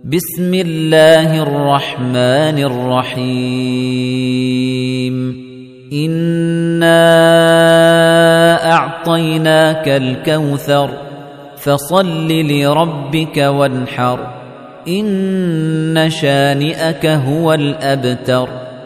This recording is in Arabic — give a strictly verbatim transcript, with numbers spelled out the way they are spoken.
بسم الله الرحمن الرحيم إنا أعطيناك الكوثر فصل لربك وانحر إن شانئك هو الأبتر